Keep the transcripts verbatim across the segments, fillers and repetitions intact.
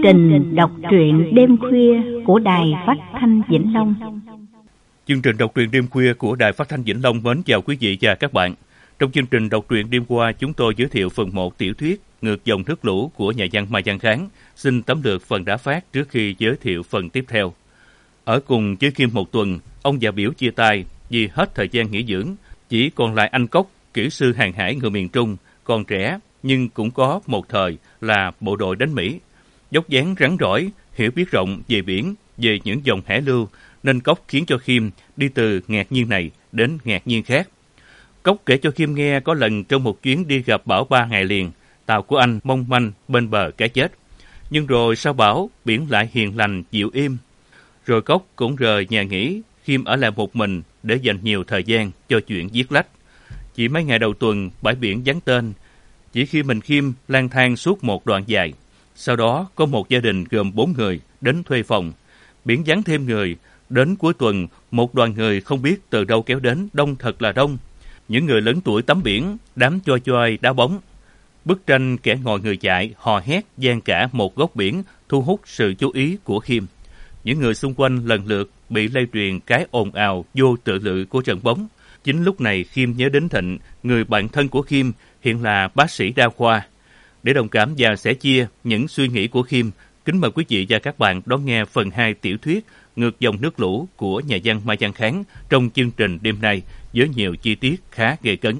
trình đọc truyện đêm khuya của Đài Phát thanh Vĩnh Long. Chương trình đọc truyện đêm khuya của Đài Phát thanh Vĩnh Long mến chào quý vị và các bạn. Trong chương trình đọc truyện đêm qua, chúng tôi giới thiệu phần một tiểu thuyết Ngược dòng nước lũ của nhà văn Mai Văn Kháng. Xin tóm lược phần đã phát trước khi giới thiệu phần tiếp theo. Ở cùng với Kim một tuần, ông và Biểu chia tay vì hết thời gian nghỉ dưỡng. Chỉ còn lại anh Cốc, kỹ sư hàng hải người miền Trung, còn trẻ nhưng cũng có một thời là bộ đội đánh Mỹ. Dốc dáng rắn rỏi, hiểu biết rộng về biển, về những dòng hải lưu, nên Cốc khiến cho Khiêm đi từ ngạc nhiên này đến ngạc nhiên khác. Cốc kể cho Khiêm nghe có lần trong một chuyến đi gặp bão ba ngày liền, tàu của anh mong manh bên bờ cái chết. Nhưng rồi sau bão, biển lại hiền lành, dịu im. Rồi Cốc cũng rời nhà nghỉ, Khiêm ở lại một mình để dành nhiều thời gian cho chuyện viết lách. Chỉ mấy ngày đầu tuần, bãi biển vắng tên, chỉ khi mình Khiêm lang thang suốt một đoạn dài. Sau đó có một gia đình gồm bốn người đến thuê phòng. Biển vắng thêm người. Đến cuối tuần, một đoàn người không biết từ đâu kéo đến, đông thật là đông. Những người lớn tuổi tắm biển, đám choi choi đá bóng. Bức tranh kẻ ngồi người chạy, hò hét gian cả một góc biển thu hút sự chú ý của Khiêm. Những người xung quanh lần lượt bị lây truyền cái ồn ào vô tự lự của trận bóng. Chính lúc này Khiêm nhớ đến Thịnh, người bạn thân của Khiêm, hiện là bác sĩ đa khoa. Để đồng cảm và sẻ chia những suy nghĩ của Khiêm, kính mời quý vị và các bạn đón nghe phần hai tiểu thuyết Ngược dòng nước lũ của nhà văn Mai Văn Kháng trong chương trình đêm nay với nhiều chi tiết khá gay cấn.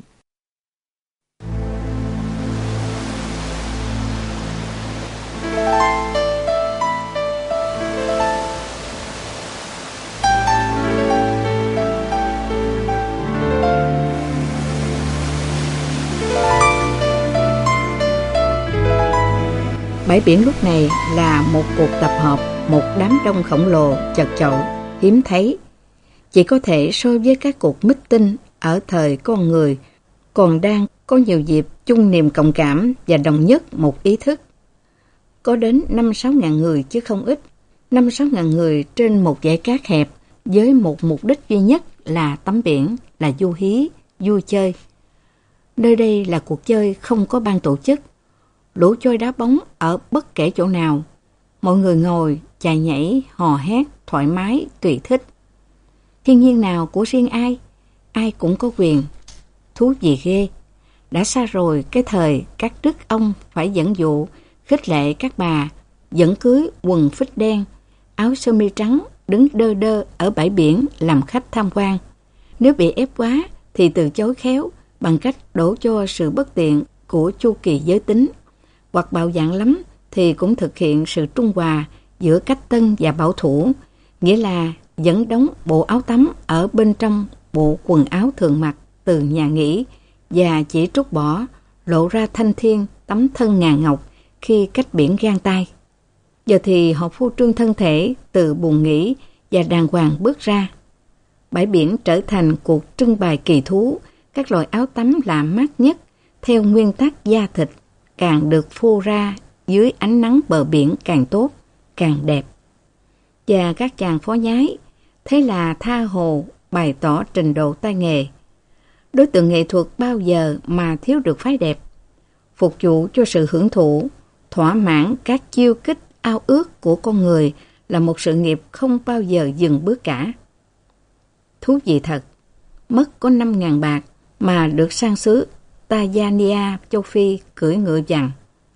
Bãi biển lúc này là một cuộc tập hợp, một đám đông khổng lồ, chật chội, hiếm thấy. Chỉ có thể so với các cuộc meeting ở thời con người còn đang có nhiều dịp chung niềm cộng cảm và đồng nhất một ý thức. Có đến năm sáu ngàn người chứ không ít, năm sáu ngàn người trên một dải cát hẹp với một mục đích duy nhất là tắm biển, là du hí, vui chơi. Nơi đây là cuộc chơi không có ban tổ chức. Lũ chơi đá bóng ở bất kể chỗ nào. Mọi người ngồi, chạy nhảy, hò hét, thoải mái, tùy thích. Thiên nhiên nào của riêng ai, ai cũng có quyền. Thú gì ghê. Đã xa rồi cái thời các đức ông phải dẫn dụ, khích lệ các bà, dẫn cưới quần phích đen, áo sơ mi trắng, đứng đơ đơ ở bãi biển làm khách tham quan. Nếu bị ép quá thì từ chối khéo bằng cách đổ cho sự bất tiện của chu kỳ giới tính. Hoặc bạo dạn lắm thì cũng thực hiện sự trung hòa giữa cách tân và bảo thủ, nghĩa là vẫn đóng bộ áo tắm ở bên trong bộ quần áo thường mặc từ nhà nghỉ và chỉ trút bỏ, lộ ra thanh thiên tấm thân ngà ngọc khi cách biển gang tay. Giờ thì họ phô trương thân thể từ buồng nghỉ và đàng hoàng bước ra. Bãi biển trở thành cuộc trưng bày kỳ thú, các loại áo tắm là mát nhất theo nguyên tắc da thịt, càng được phô ra dưới ánh nắng bờ biển càng tốt, càng đẹp. Và các chàng phó nhái, thế là tha hồ bày tỏ trình độ tay nghề. Đối tượng nghệ thuật bao giờ mà thiếu được phái đẹp, phục vụ cho sự hưởng thụ, thỏa mãn các chiêu kích ao ước của con người là một sự nghiệp không bao giờ dừng bước cả. Thú vị thật, mất có năm ngàn bạc mà được sang xứ Tanzania, châu Phi cưỡi ngựa vằn.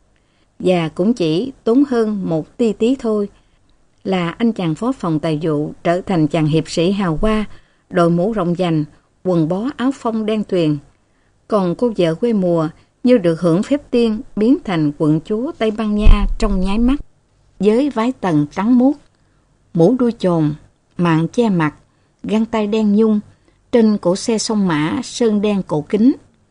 Và cũng chỉ tốn hơn một tí tí thôi là anh chàng phó phòng tài vụ trở thành chàng hiệp sĩ hào hoa, đội mũ rộng vành, quần bó áo phông đen tuyền. Còn cô vợ quê mùa như được hưởng phép tiên biến thành quận chúa Tây Ban Nha trong nháy mắt, với váy tần trắng muốt, mũ đuôi chồn, mạng che mặt, găng tay đen nhung, trên cổ xe sông Mã sơn đen cổ kính.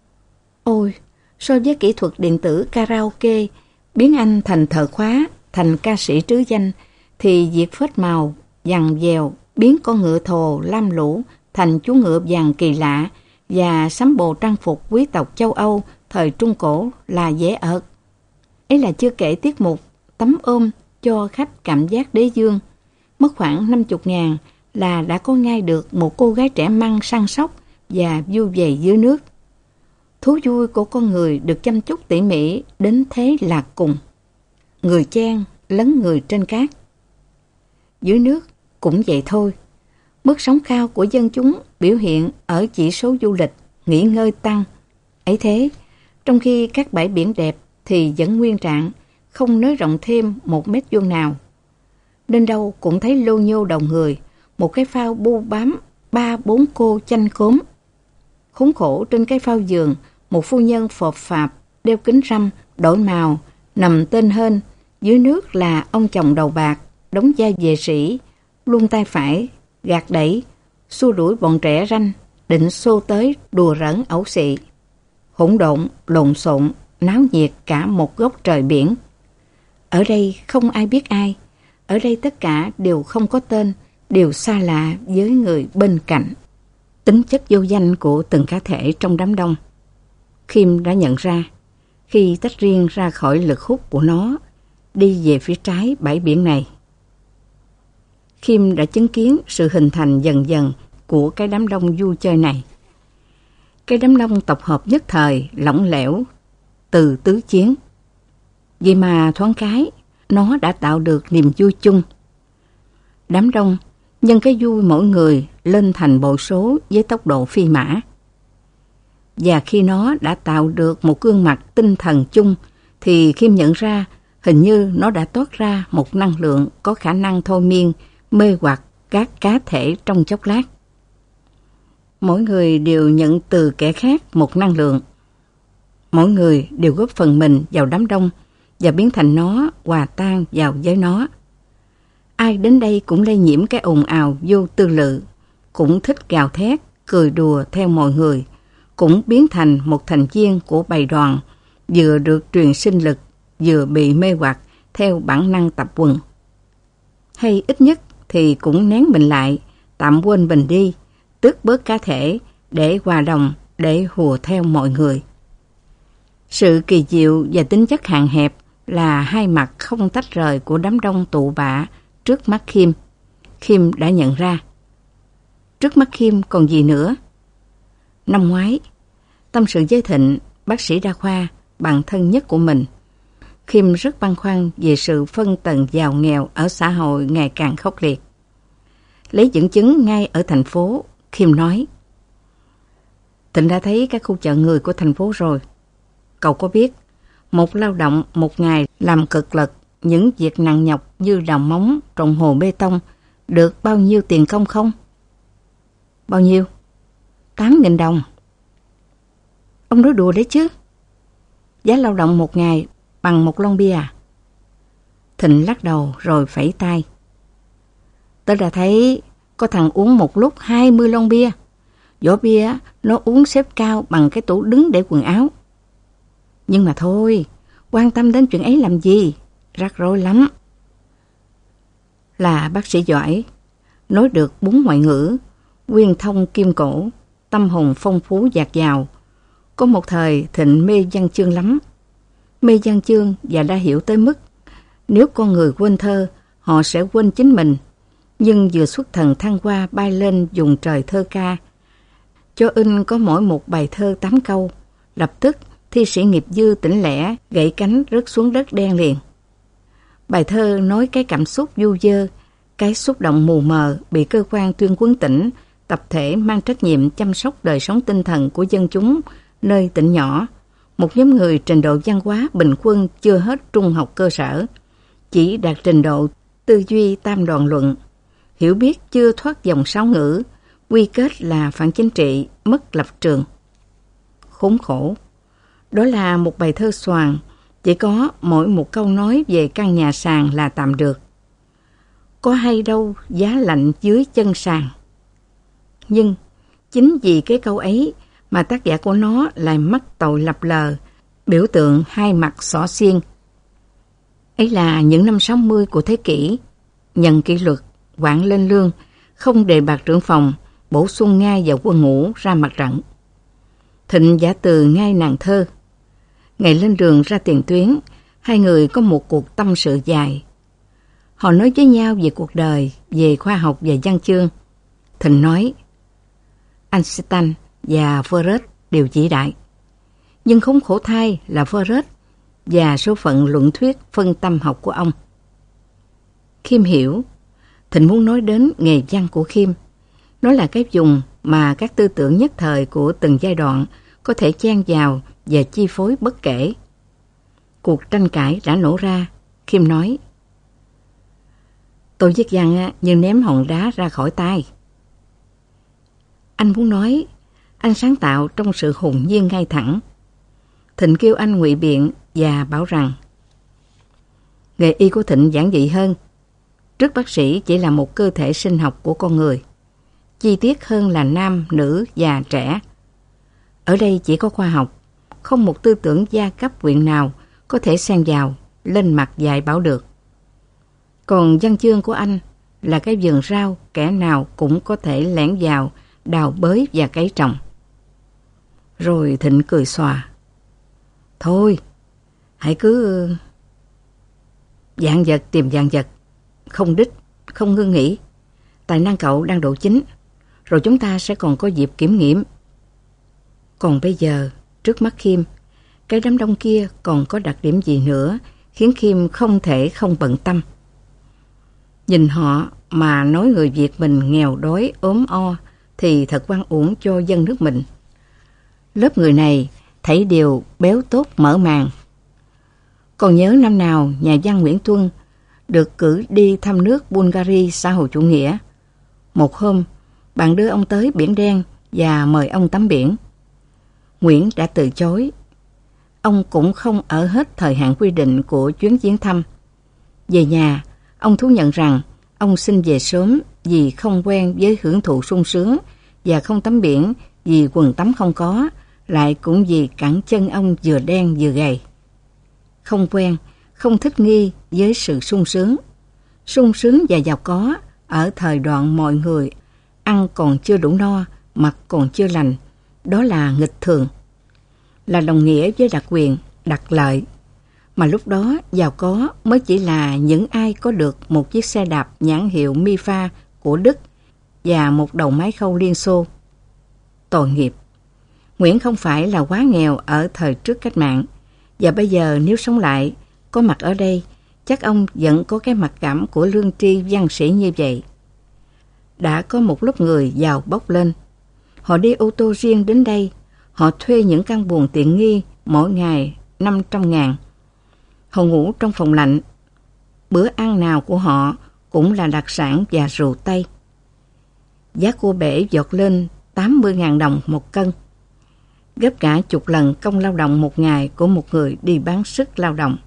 Ôi, so với kỹ thuật điện tử karaoke, biến anh thành thợ khóa, thành ca sĩ trứ danh, thì việc phết màu, dằn dèo, biến con ngựa thồ lam lũ thành chú ngựa vàng kỳ lạ và sắm bộ trang phục quý tộc châu Âu thời Trung Cổ là dễ ợt. Ấy là chưa kể tiết mục tắm ôm cho khách cảm giác đế dương. Mất khoảng năm mươi ngàn là đã có ngay được một cô gái trẻ măng săn sóc và vui vẻ dưới nước. Thú vui của con người được chăm chút tỉ mỉ đến thế là cùng. Người chen, lấn người trên cát. Dưới nước cũng vậy thôi. Mức sống cao của dân chúng biểu hiện ở chỉ số du lịch, nghỉ ngơi tăng. Ấy thế, trong khi các bãi biển đẹp thì vẫn nguyên trạng, không nới rộng thêm một mét vuông nào. Nên đâu cũng thấy lô nhô đầu người, một cái phao bu bám ba bốn cô chanh cốm. Khốn khổ trên cái phao giường, một phu nhân phộp phạp, đeo kính râm, đổi màu, nằm tên hên. Dưới nước là ông chồng đầu bạc, đóng vai vệ sĩ, luôn tay phải, gạt đẩy, xua đuổi bọn trẻ ranh, định xô tới đùa rỡn ẩu xị. Hỗn độn, lộn xộn, náo nhiệt cả một góc trời biển. Ở đây không ai biết ai, ở đây tất cả đều không có tên, đều xa lạ với người bên cạnh. Tính chất vô danh của từng cá thể trong đám đông, Khiêm đã nhận ra khi tách riêng ra khỏi lực hút của nó, đi về phía trái bãi biển này. Khiêm đã chứng kiến sự hình thành dần dần của cái đám đông vui chơi này. Cái đám đông tập hợp nhất thời, lỏng lẻo, từ tứ chiến. Vậy mà thoáng cái, nó đã tạo được niềm vui chung. Đám đông nhân cái vui mỗi người lên thành bội số với tốc độ phi mã. Và khi nó đã tạo được một gương mặt tinh thần chung, thì Khiêm nhận ra hình như nó đã toát ra một năng lượng có khả năng thôi miên, mê hoặc các cá thể trong chốc lát. Mỗi người đều nhận từ kẻ khác một năng lượng. Mỗi người đều góp phần mình vào đám đông và biến thành nó, hòa tan vào với nó. Ai đến đây cũng lây nhiễm cái ồn ào vô tư lự, cũng thích gào thét, cười đùa theo mọi người, cũng biến thành một thành viên của bầy đoàn, vừa được truyền sinh lực, vừa bị mê hoặc theo bản năng tập quần. Hay ít nhất thì cũng nén mình lại, tạm quên mình đi, tước bớt cá thể để hòa đồng, để hùa theo mọi người. Sự kỳ diệu và tính chất hạn hẹp là hai mặt không tách rời của đám đông tụ bạ trước mắt Khiêm. Khiêm đã nhận ra. Trước mắt Khiêm còn gì nữa? Năm ngoái, tâm sự với Thịnh, bác sĩ đa khoa, bạn thân nhất của mình, Khiêm rất băn khoăn về sự phân tầng giàu nghèo ở xã hội ngày càng khốc liệt. Lấy dẫn chứng ngay ở thành phố, Khiêm nói: Thịnh đã thấy các khu chợ người của thành phố rồi. Cậu có biết, một lao động một ngày làm cực lực những việc nặng nhọc như đào móng, trộn hồ bê tông được bao nhiêu tiền công không? Bao nhiêu? tám nghìn đồng. Ông nói đùa đấy chứ. Giá lao động một ngày bằng một lon bia à? Thịnh lắc đầu rồi phẩy tay. Tớ đã thấy có thằng uống một lúc hai mươi lon bia. Vỏ bia nó uống xếp cao bằng cái tủ đứng để quần áo. Nhưng mà thôi, quan tâm đến chuyện ấy làm gì? Rắc rối lắm. Là bác sĩ giỏi, nói được bốn ngoại ngữ, uyên thông kim cổ, tâm hồn phong phú dạt dào. Có một thời Thịnh mê văn chương lắm. Mê văn chương và đã hiểu tới mức nếu con người quên thơ, họ sẽ quên chính mình. Nhưng vừa xuất thần thăng hoa bay lên vùng trời thơ ca, cho in có mỗi một bài thơ tám câu, lập tức thi sĩ nghiệp dư tỉnh lẻ gãy cánh rớt xuống đất đen liền. Bài thơ nói cái cảm xúc du dơ, cái xúc động mù mờ bị cơ quan tuyên huấn tỉnh, tập thể mang trách nhiệm chăm sóc đời sống tinh thần của dân chúng nơi tỉnh nhỏ, một nhóm người trình độ văn hóa bình quân chưa hết trung học cơ sở, chỉ đạt trình độ tư duy tam đoàn luận, hiểu biết chưa thoát dòng sáu ngữ, quy kết là phản chính trị, mất lập trường. Khốn khổ. Đó là một bài thơ xoàn, chỉ có mỗi một câu nói về căn nhà sàn là tạm được. Có hay đâu giá lạnh dưới chân sàn. Nhưng chính vì cái câu ấy mà tác giả của nó lại mắc tội lập lờ, biểu tượng hai mặt xỏ xiên. Ấy là những năm sáu mươi của thế kỷ, nhận kỷ luật, quản lên lương, không đề bạt trưởng phòng, bổ sung ngay vào quân ngũ ra mặt trận. Thịnh giả từ ngay nàng thơ. Ngày lên đường ra tiền tuyến, hai người có một cuộc tâm sự dài. Họ nói với nhau về cuộc đời, về khoa học và văn chương. Thịnh nói, Einstein và Freud đều vĩ đại. Nhưng không khổ thay là Freud và số phận luận thuyết phân tâm học của ông. Khiêm hiểu. Thịnh muốn nói đến nghề văn của Khiêm. Nó là cái vùng mà các tư tưởng nhất thời của từng giai đoạn có thể chen vào và chi phối bất kể. Cuộc tranh cãi đã nổ ra. Khiêm nói: tôi viết văn như ném hòn đá ra khỏi tay. Anh muốn nói anh sáng tạo trong sự hồn nhiên ngay thẳng. Thịnh kêu anh ngụy biện và bảo rằng nghề y của Thịnh giản dị hơn. Trước bác sĩ chỉ là một cơ thể sinh học của con người, chi tiết hơn là nam, nữ, già, trẻ. Ở đây chỉ có khoa học, không một tư tưởng gia cấp quyện nào có thể xen vào, lên mặt dạy bảo được. Còn văn chương của anh là cái vườn rau, kẻ nào cũng có thể lẻn vào, đào bới và cấy trồng. Rồi Thịnh cười xòa: thôi, hãy cứ vạn vật tìm vạn vật, không đích, không ngưng nghỉ. Tài năng cậu đang độ chín, rồi chúng ta sẽ còn có dịp kiểm nghiệm. Còn bây giờ, trước mắt Khiêm, cái đám đông kia còn có đặc điểm gì nữa khiến Khiêm không thể không bận tâm. Nhìn họ mà nói người Việt mình nghèo đói ốm o thì thật oan uổng cho dân nước mình. Lớp người này thấy đều béo tốt mở màng. Còn nhớ năm nào nhà văn Nguyễn Tuân được cử đi thăm nước Bulgaria xã hội chủ nghĩa. Một hôm, bạn đưa ông tới Biển Đen và mời ông tắm biển. Nguyễn đã từ chối. Ông cũng không ở hết thời hạn quy định của chuyến viếng thăm. Về nhà, ông thú nhận rằng ông xin về sớm vì không quen với hưởng thụ sung sướng và không tắm biển vì quần tắm không có, lại cũng vì cẳng chân ông vừa đen vừa gầy. Không quen, không thích nghi với sự sung sướng. Sung sướng và giàu có ở thời đoạn mọi người ăn còn chưa đủ no, mặc còn chưa lành, đó là nghịch thường, là đồng nghĩa với đặc quyền, đặc lợi. Mà lúc đó giàu có mới chỉ là những ai có được một chiếc xe đạp nhãn hiệu Mifa của Đức và một đầu máy khâu Liên Xô. Tội nghiệp. Nguyễn không phải là quá nghèo ở thời trước cách mạng, và bây giờ nếu sống lại, có mặt ở đây, chắc ông vẫn có cái mặc cảm của lương tri văn sĩ như vậy. Đã có một lớp người giàu bốc lên. Họ đi ô tô riêng đến đây, họ thuê những căn buồng tiện nghi mỗi ngày năm trăm ngàn. Họ ngủ trong phòng lạnh. Bữa ăn nào của họ cũng là đặc sản và rượu Tây. Giá cua bể giọt lên tám mươi ngàn đồng một cân, gấp cả chục lần công lao động một ngày của một người đi bán sức lao động.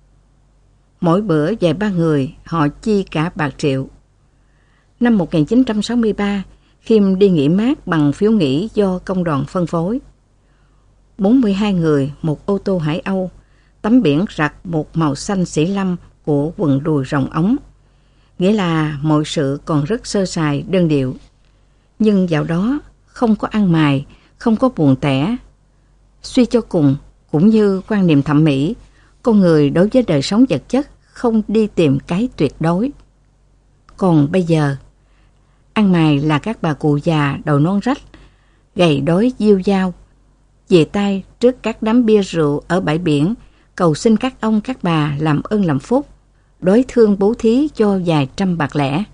Mỗi bữa vài ba người họ chi cả bạc triệu. Năm một nghìn chín trăm sáu mươi ba, Khiêm đi nghỉ mát bằng phiếu nghỉ do công đoàn phân phối. bốn mươi hai người, một ô tô Hải Âu, tắm biển rặt một màu xanh xỉ lâm của quần đùi rộng ống. Nghĩa là mọi sự còn rất sơ sài đơn điệu. Nhưng dạo đó không có ăn mài, không có buồn tẻ. Suy cho cùng, cũng như quan niệm thẩm mỹ, con người đối với đời sống vật chất không đi tìm cái tuyệt đối. Còn bây giờ, ăn mài là các bà cụ già đầu nón rách, gầy đói diêu dao, về tay trước các đám bia rượu ở bãi biển, cầu xin các ông các bà làm ơn làm phúc, đối thương bố thí cho vài trăm bạc lẻ.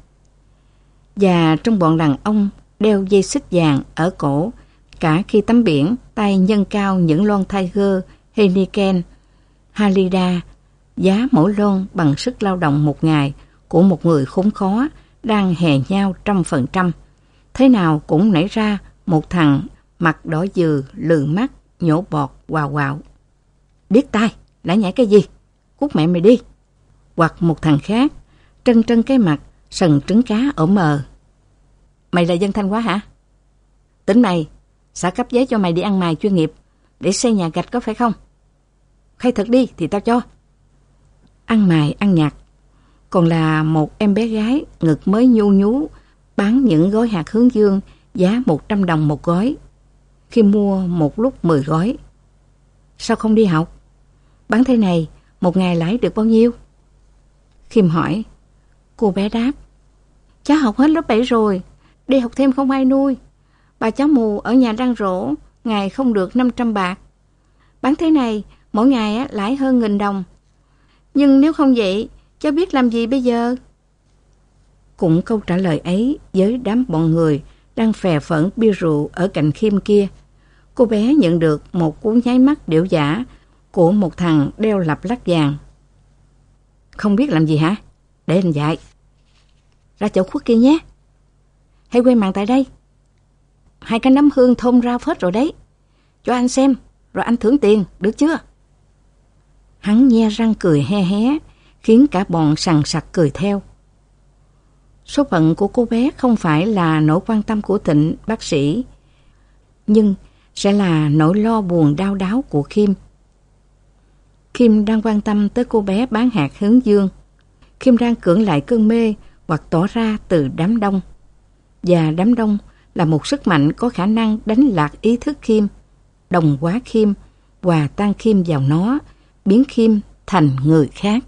Và trong bọn đàn ông đeo dây xích vàng ở cổ, cả khi tắm biển, tay nhân cao những lon Tiger, Heineken, Halida, giá mỗi lon bằng sức lao động một ngày của một người khốn khó, đang hè nhau trăm phần trăm. Thế nào cũng nảy ra một thằng mặt đỏ dừ, lừ mắt, nhổ bọt, quào quào. Điếc tai, đã nhảy cái gì? Cút mẹ mày đi. Hoặc một thằng khác, trân trân cái mặt, sần trứng cá ở mờ. Mày là dân Thanh Hóa hả? Tính mày, xã cấp giấy cho mày đi ăn mài chuyên nghiệp để xây nhà gạch có phải không? Khai thật đi thì tao cho. Ăn mài, ăn nhạt. Còn là một em bé gái ngực mới nhu nhú bán những gói hạt hướng dương giá một trăm đồng một gói. Khi mua một lúc mười gói. Sao không đi học? Bán thế này, một ngày lãi được bao nhiêu? Khiêm hỏi. Cô bé đáp. Cháu học hết lớp bảy rồi, đi học thêm không ai nuôi. Bà cháu mù ở nhà đang rỗ, ngày không được năm trăm bạc. Bán thế này, mỗi ngày lãi hơn nghìn đồng. Nhưng nếu không vậy, cháu biết làm gì bây giờ? Cũng câu trả lời ấy với đám bọn người đang phè phỡn bia rượu ở cạnh Khiêm kia, cô bé nhận được một cú nháy mắt điểu giả của một thằng đeo lặp lắc vàng. Không biết làm gì hả? Để anh dạy. Ra chỗ khuất kia nhé. Hãy quay mặt tại đây. Hai cái nấm hương thơm ra phết rồi đấy. Cho anh xem, rồi anh thưởng tiền, được chưa? Hắn nhe răng cười he hé, khiến cả bọn sằng sặc cười theo. Số phận của cô bé không phải là nỗi quan tâm của Thịnh bác sĩ, nhưng sẽ là nỗi lo buồn đau đáu của Khiêm. Khiêm đang quan tâm tới cô bé bán hạt hướng dương. Khiêm đang cưỡng lại cơn mê hoặc tỏ ra từ đám đông. Và đám đông là một sức mạnh có khả năng đánh lạc ý thức Khiêm, đồng hóa Khiêm, hòa tan Khiêm vào nó, biến Khiêm thành người khác.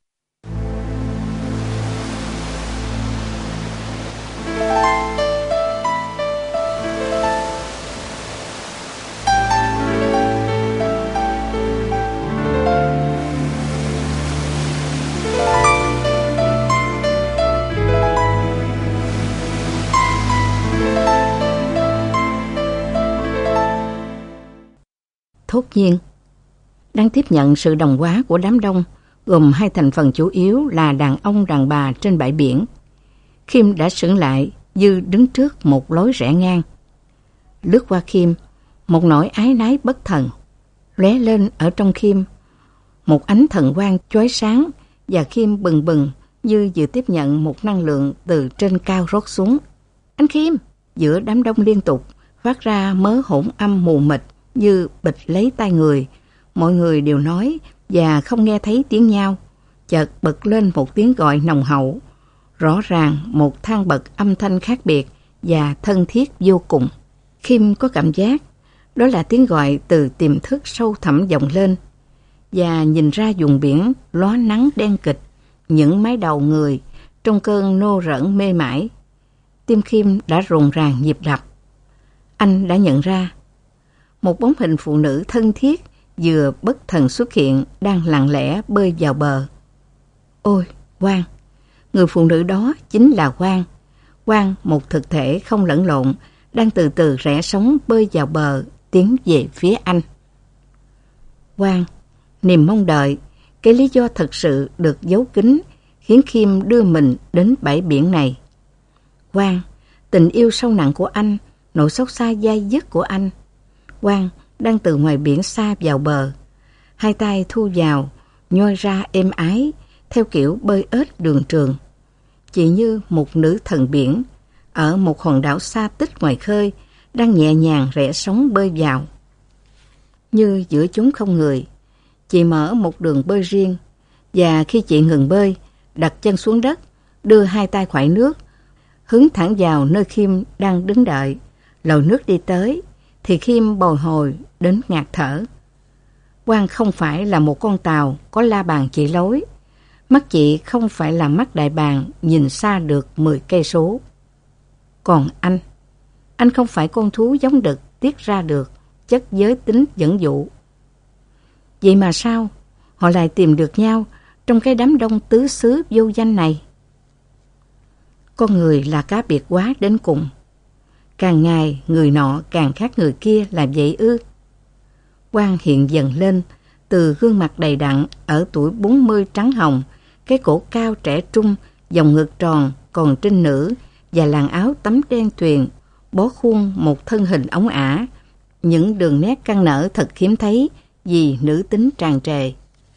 Thốt nhiên, đang tiếp nhận sự đồng hóa của đám đông, gồm hai thành phần chủ yếu là đàn ông đàn bà trên bãi biển. Khiêm đã sững lại như đứng trước một lối rẽ ngang. Lướt qua Khiêm, một nỗi ái nái bất thần lóe lên ở trong Khiêm, một ánh thần quang chói sáng, và Khiêm bừng bừng như vừa tiếp nhận một năng lượng từ trên cao rót xuống. Anh Khiêm! Giữa đám đông liên tục phát ra mớ hỗn âm mù mịt như bịch lấy tai người. Mọi người đều nói và không nghe thấy tiếng nhau. Chợt bật lên một tiếng gọi nồng hậu, rõ ràng một thang bậc âm thanh khác biệt và thân thiết vô cùng. Khiêm có cảm giác đó là tiếng gọi từ tiềm thức sâu thẳm vọng lên, và nhìn ra vùng biển lóa nắng đen kịch, những mái đầu người trong cơn nô rỡn mê mải. Tim Khiêm đã rộn ràng nhịp đập. Anh đã nhận ra một bóng hình phụ nữ thân thiết vừa bất thần xuất hiện, đang lặng lẽ bơi vào bờ. Ôi, Quang! Người phụ nữ đó chính là Quang. Quang, một thực thể không lẫn lộn, đang từ từ rẽ sóng bơi vào bờ, tiến về phía anh. Quang, niềm mong đợi, cái lý do thật sự được giấu kín, khiến Khiêm đưa mình đến bãi biển này. Quang, tình yêu sâu nặng của anh, nỗi xót xa dai dứt của anh. Quang đang từ ngoài biển xa vào bờ, hai tay thu vào, nhoi ra êm ái, theo kiểu bơi ếch đường trường. Chỉ như một nữ thần biển, ở một hòn đảo xa tích ngoài khơi, đang nhẹ nhàng rẽ sóng bơi vào. Như giữa chốn không người, chị mở một đường bơi riêng, và khi chị ngừng bơi, đặt chân xuống đất, đưa hai tay khoải nước, hướng thẳng vào nơi Khiêm đang đứng đợi. Lầu nước đi tới, thì Khiêm bồi hồi đến ngạt thở. Quang không phải là một con tàu có la bàn chỉ lối. Mắt chị không phải là mắt đại bàng nhìn xa được mười cây số. Còn anh, anh không phải con thú giống đực tiết ra được chất giới tính dẫn dụ. Vậy mà sao họ lại tìm được nhau trong cái đám đông tứ xứ vô danh này? Con người là cá biệt quá đến cùng. Càng ngày người nọ càng khác người kia là vậy ư? Quang hiện dần lên từ gương mặt đầy đặn ở tuổi bốn mươi trắng hồng, cái cổ cao trẻ trung, vòng ngực tròn còn trinh nữ, và làn áo tắm đen tuyền bó khuôn một thân hình ống ả, những đường nét căng nở thật hiếm thấy vì nữ tính tràn trề.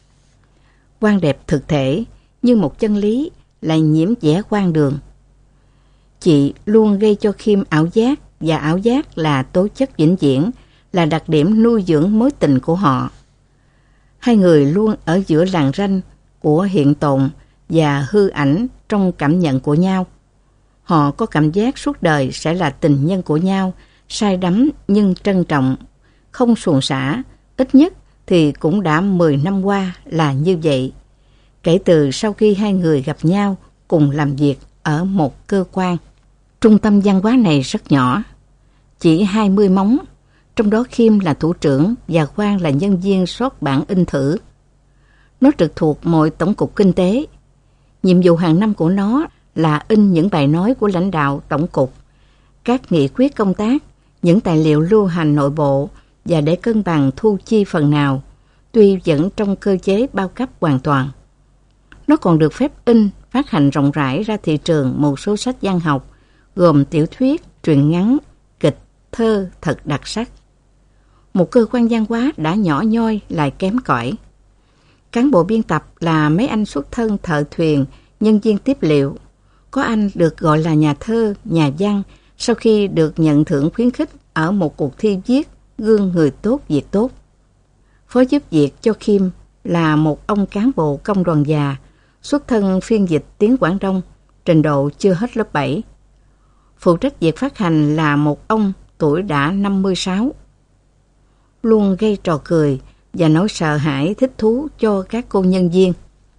Quang đẹp thực thể như một chân lý lại nhiễm vẻ quan đường. Chị luôn gây cho Khiêm ảo giác, và ảo giác là tố chất vĩnh viễn, là đặc điểm nuôi dưỡng mối tình của họ. Hai người luôn ở giữa làn ranh của hiện tồn và hư ảnh trong cảm nhận của nhau. Họ có cảm giác suốt đời sẽ là tình nhân của nhau, say đắm nhưng trân trọng, không xuồng xả, ít nhất thì cũng đã mười năm qua là như vậy. Kể từ sau khi hai người gặp nhau cùng làm việc ở một cơ quan. Trung tâm văn hóa này rất nhỏ, chỉ hai mươi móng, trong đó Khiêm là thủ trưởng và Quang là nhân viên soát bản in thử. Nó trực thuộc mọi tổng cục kinh tế. Nhiệm vụ hàng năm của nó là in những bài nói của lãnh đạo tổng cục, các nghị quyết công tác, những tài liệu lưu hành nội bộ và để cân bằng thu chi phần nào, tuy vẫn trong cơ chế bao cấp hoàn toàn. Nó còn được phép in, phát hành rộng rãi ra thị trường một số sách văn học, gồm tiểu thuyết, truyện ngắn, kịch, thơ thật đặc sắc. Một cơ quan văn hóa đã nhỏ nhoi lại kém cỏi. Cán bộ biên tập là mấy anh xuất thân thợ thuyền, nhân viên tiếp liệu. Có anh được gọi là nhà thơ, nhà văn sau khi được nhận thưởng khuyến khích ở một cuộc thi viết gương người tốt việc tốt. Phó giúp việc cho Khiêm là một ông cán bộ công đoàn già, xuất thân phiên dịch tiếng Quảng Đông, trình độ chưa hết lớp bảy. Phụ trách việc phát hành là một ông tuổi đã năm mươi sáu. Luôn gây trò cười và nỗi sợ hãi thích thú cho các cô nhân viên.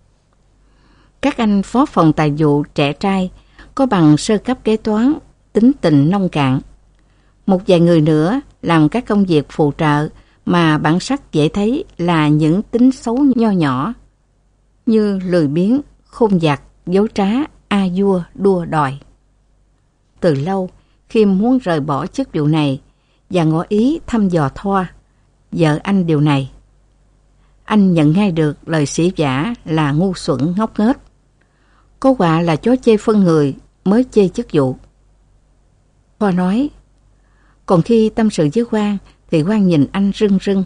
Các anh phó phòng tài vụ trẻ trai có bằng sơ cấp kế toán, tính tình nông cạn. Một vài người nữa làm các công việc phụ trợ mà bản sắc dễ thấy là những tính xấu nho nhỏ như lười biếng, khôn vặt, dối trá, a vua, đua đòi. Từ lâu, Khiêm muốn rời bỏ chức vụ này và ngỏ ý thăm dò Thoa, vợ anh điều này. Anh nhận ngay được lời sỉ vả là ngu xuẩn ngốc nghếch. Có quả là chó chê phân người mới chê chức vụ. Thoa nói, còn khi tâm sự với Quang thì Quang nhìn anh rưng rưng.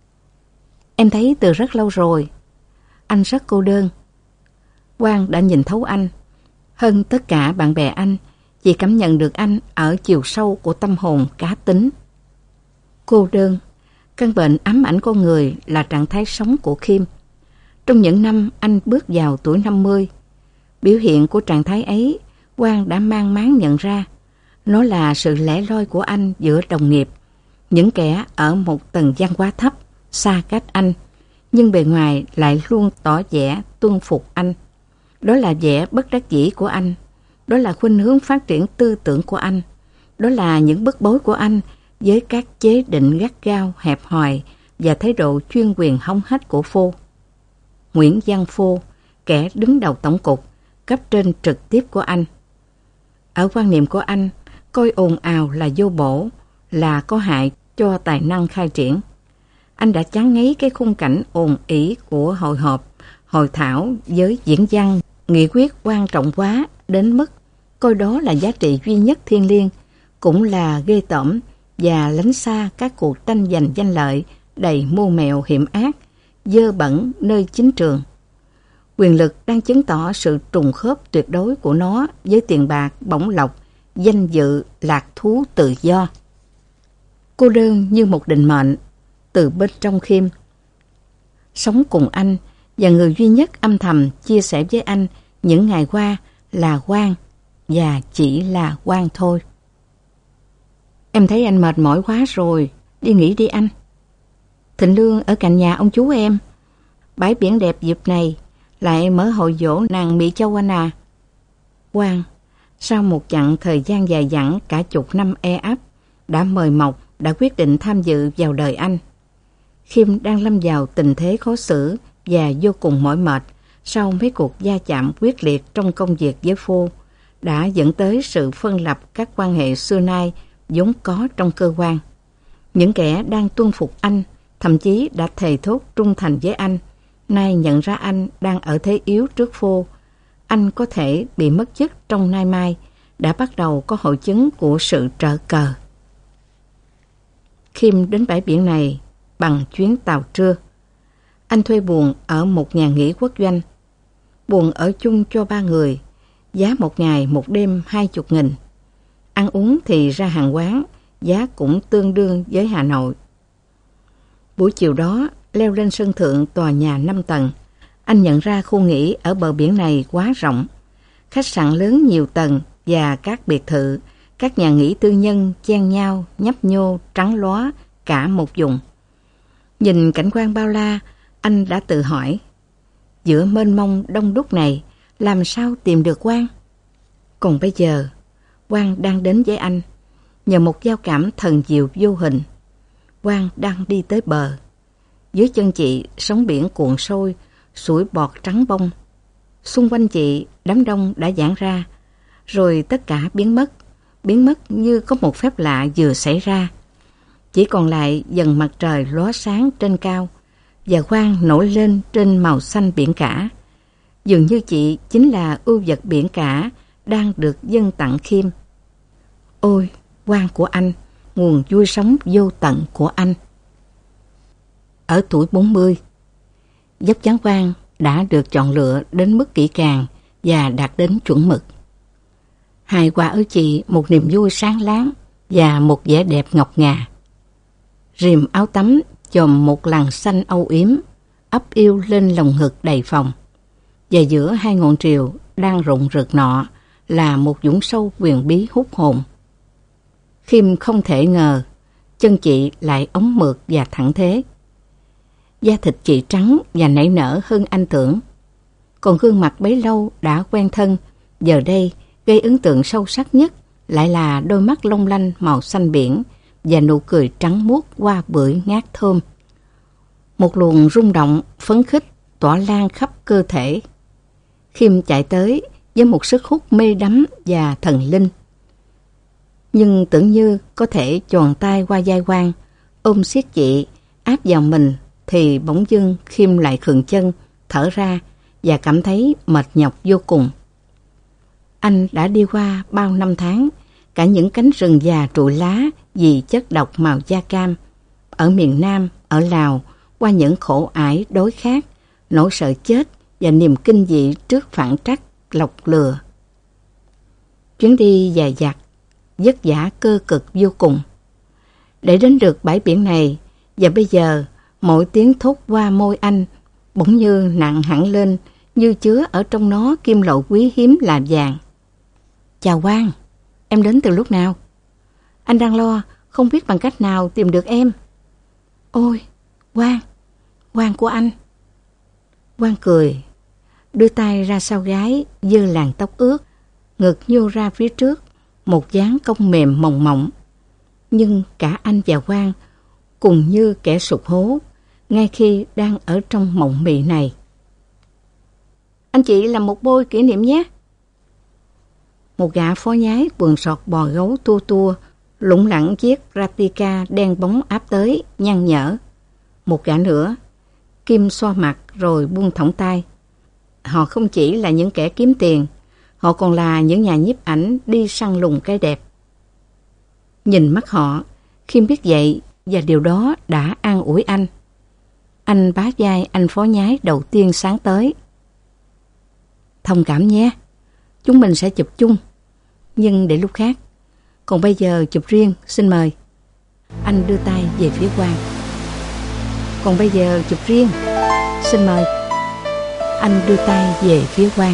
Em thấy từ rất lâu rồi, anh rất cô đơn. Quang đã nhìn thấu anh. Hơn tất cả bạn bè anh, chị cảm nhận được anh ở chiều sâu của tâm hồn cá tính. Cô đơn, căn bệnh ám ảnh con người là trạng thái sống của Khiêm. Trong những năm anh bước vào tuổi năm mươi, biểu hiện của trạng thái ấy, Quang đã mang máng nhận ra. Nó là sự lẻ loi của anh giữa đồng nghiệp, những kẻ ở một tầng văn hóa thấp, xa cách anh, nhưng bề ngoài lại luôn tỏ vẻ tuân phục anh. Đó là vẻ bất đắc dĩ của anh, đó là khuynh hướng phát triển tư tưởng của anh, đó là những bức bối của anh với các chế định gắt gao, hẹp hòi và thái độ chuyên quyền hống hách của Phô. Nguyễn Văn Phô, kẻ đứng đầu tổng cục, cấp trên trực tiếp của anh. Ở quan niệm của anh, coi ồn ào là vô bổ, là có hại cho tài năng khai triển. Anh đã chán ngấy cái khung cảnh ồn ỉ của hội họp, hội thảo với diễn văn, nghị quyết quan trọng quá đến mức coi đó là giá trị duy nhất thiêng liêng, cũng là ghê tởm và lánh xa các cuộc tranh giành danh lợi đầy mưu mẹo hiểm ác, dơ bẩn nơi chính trường. Quyền lực đang chứng tỏ sự trùng khớp tuyệt đối của nó với tiền bạc, bổng lộc, danh dự, lạc thú tự do. Cô đơn như một định mệnh từ bên trong Khiêm. Sống cùng anh và người duy nhất âm thầm chia sẻ với anh những ngày qua là Quang, và chỉ là Quang thôi. Em thấy anh mệt mỏi quá rồi, đi nghỉ đi anh. Thịnh Lương ở cạnh nhà ông chú em. Bãi biển đẹp dịp này lại mở hội dỗ nàng Mỹ Châu anh à. Quang, sau một chặng thời gian dài dẳng cả chục năm e ấp, đã mời mọc, đã quyết định tham dự vào đời anh. Khiêm đang lâm vào tình thế khó xử và vô cùng mỏi mệt sau mấy cuộc va chạm quyết liệt trong công việc với Phô, đã dẫn tới sự phân lập các quan hệ xưa nay vốn có trong cơ quan. Những kẻ đang tuân phục anh, thậm chí đã thề thốt trung thành với anh, nay nhận ra anh đang ở thế yếu trước Phô. Anh có thể bị mất chức trong nay mai, đã bắt đầu có hội chứng của sự trợ cờ. Khiêm đến bãi biển này bằng chuyến tàu trưa. Anh thuê buồng ở một nhà nghỉ quốc doanh. Buồng ở chung cho ba người, giá một ngày một đêm hai chục nghìn. Ăn uống thì ra hàng quán, giá cũng tương đương với Hà Nội. Buổi chiều đó, leo lên sân thượng tòa nhà năm tầng, anh nhận ra khu nghỉ ở bờ biển này quá rộng. Khách sạn lớn nhiều tầng và các biệt thự, các nhà nghỉ tư nhân chen nhau, nhấp nhô, trắng lóa cả một vùng. Nhìn cảnh quan bao la, anh đã tự hỏi, giữa mênh mông đông đúc này, làm sao tìm được Quang? Còn bây giờ, Quang đang đến với anh, nhờ một giao cảm thần diệu vô hình. Quang đang đi tới bờ. Dưới chân chị, sóng biển cuộn sôi, sủi bọt trắng bông. Xung quanh chị, đám đông đã giãn ra, rồi tất cả biến mất, biến mất như có một phép lạ vừa xảy ra. Chỉ còn lại dần mặt trời lóa sáng trên cao và quang nổi lên trên màu xanh biển cả. Dường như chị chính là ưu vật biển cả đang được dâng tặng Khiêm. Ôi, quang của anh, nguồn vui sống vô tận của anh. Ở tuổi bốn mươi, dốc dáng Quang đã được chọn lựa đến mức kỹ càng và đạt đến chuẩn mực. Hài hòa ở chị một niềm vui sáng láng và một vẻ đẹp ngọc ngà. Rìm áo tắm chồm một làn xanh âu yếm, ấp yêu lên lồng ngực đầy phòng. Và giữa hai ngọn triều đang rụng rực nọ là một vũng sâu huyền bí hút hồn. Khiêm không thể ngờ chân chị lại ống mượt và thẳng thế. Da thịt chị trắng và nảy nở hơn anh tưởng. Còn gương mặt bấy lâu đã quen thân, giờ đây gây ấn tượng sâu sắc nhất lại là đôi mắt long lanh màu xanh biển và nụ cười trắng muốt hoa bưởi ngát thơm. Một luồng rung động, phấn khích tỏa lan khắp cơ thể. Khiêm chạy tới với một sức hút mê đắm và thần linh. Nhưng tưởng như có thể choàng tay qua vai Quang, ôm siết chị, áp vào mình, thì bỗng dưng Khiêm lại khựng chân, thở ra và cảm thấy mệt nhọc vô cùng. Anh đã đi qua bao năm tháng, cả những cánh rừng già trụi lá vì chất độc màu da cam, ở miền Nam, ở Lào, qua những khổ ải đối khát, nỗi sợ chết và niềm kinh dị trước phản trắc lọc lừa. Chuyến đi dài dặt, vất vả cơ cực vô cùng. Để đến được bãi biển này, và bây giờ mỗi tiếng thốt qua môi anh bỗng như nặng hẳn lên, như chứa ở trong nó kim loại quý hiếm là vàng. Chào Quang, em đến từ lúc nào? Anh đang lo, không biết bằng cách nào tìm được em. Ôi, Quang, Quang của anh. Quang cười, đưa tay ra sau gái, giơ làn tóc ướt, ngực nhô ra phía trước, một dáng cong mềm mỏng mỏng. Nhưng cả anh và Quang cùng như kẻ sụp hố, ngay khi đang ở trong mộng mị này. Anh chị làm một bôi kỷ niệm nhé. Một gã phó nhái quần sọt bò gấu tua tua, lủng lẳng chiếc Ratica đen bóng áp tới, nhăn nhở. Một gã nữa, Kim xoa mặt rồi buông thõng tay. Họ không chỉ là những kẻ kiếm tiền, họ còn là những nhà nhiếp ảnh đi săn lùng cái đẹp. Nhìn mắt họ, Khiêm biết vậy và điều đó đã an ủi anh. Anh bá vai anh phó nhái đầu tiên sáng tới. Thông cảm nhé, chúng mình sẽ chụp chung, nhưng để lúc khác. Còn bây giờ chụp riêng, xin mời. Anh đưa tay về phía Quang. Còn bây giờ chụp riêng, xin mời. Anh đưa tay về phía Quang.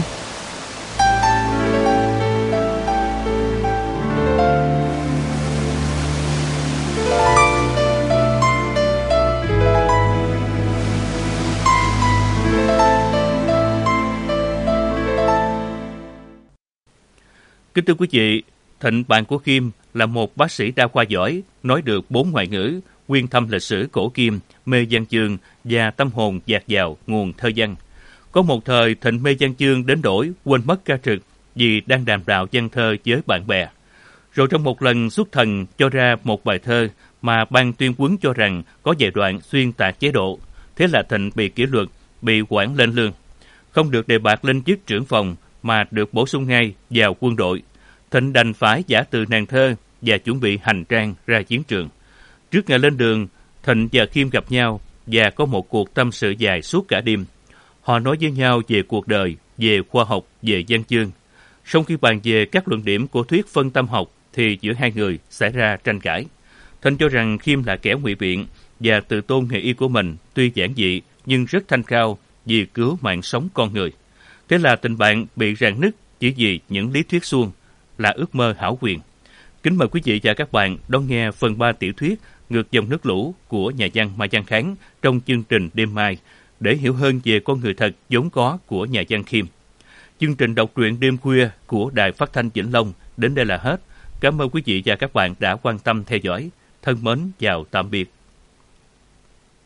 Kính thưa quý vị, Thịnh, bạn của Khiêm, là một bác sĩ đa khoa giỏi, nói được bốn ngoại ngữ, uyên thâm lịch sử cổ kim, mê văn chương và tâm hồn dạt dào nguồn thơ văn. Có một thời Thịnh mê văn chương đến đổi quên mất ca trực vì đang đàm đạo văn thơ với bạn bè. Rồi trong một lần xuất thần cho ra một bài thơ mà ban tuyên huấn cho rằng có vài đoạn xuyên tạc chế độ. Thế là Thịnh bị kỷ luật, bị quản lên lương. Không được đề bạt lên chức trưởng phòng mà được bổ sung ngay vào quân đội. Thịnh đành phải giả từ nàng thơ và chuẩn bị hành trang ra chiến trường. Trước ngày lên đường, Thịnh và Khiêm gặp nhau và có một cuộc tâm sự dài suốt cả đêm. Họ nói với nhau về cuộc đời, về khoa học, về văn chương. Sau khi bàn về các luận điểm của thuyết phân tâm học thì giữa hai người xảy ra tranh cãi. Thịnh cho rằng Khiêm là kẻ ngụy biện và tự tôn nghề y của mình tuy giản dị nhưng rất thanh cao vì cứu mạng sống con người. Thế là tình bạn bị rạn nứt chỉ vì những lý thuyết suông, là ước mơ hão quyền. Kính mời quý vị và các bạn đón nghe phần ba tiểu thuyết Ngược dòng nước lũ của nhà văn Mai Văn Kháng trong chương trình đêm mai để hiểu hơn về con người thật vốn có của nhà văn Khiêm. Chương trình đọc truyện đêm khuya của Đài Phát thanh Vĩnh Long đến đây là hết. Cảm ơn quý vị và các bạn đã quan tâm theo dõi. Thân mến chào tạm biệt.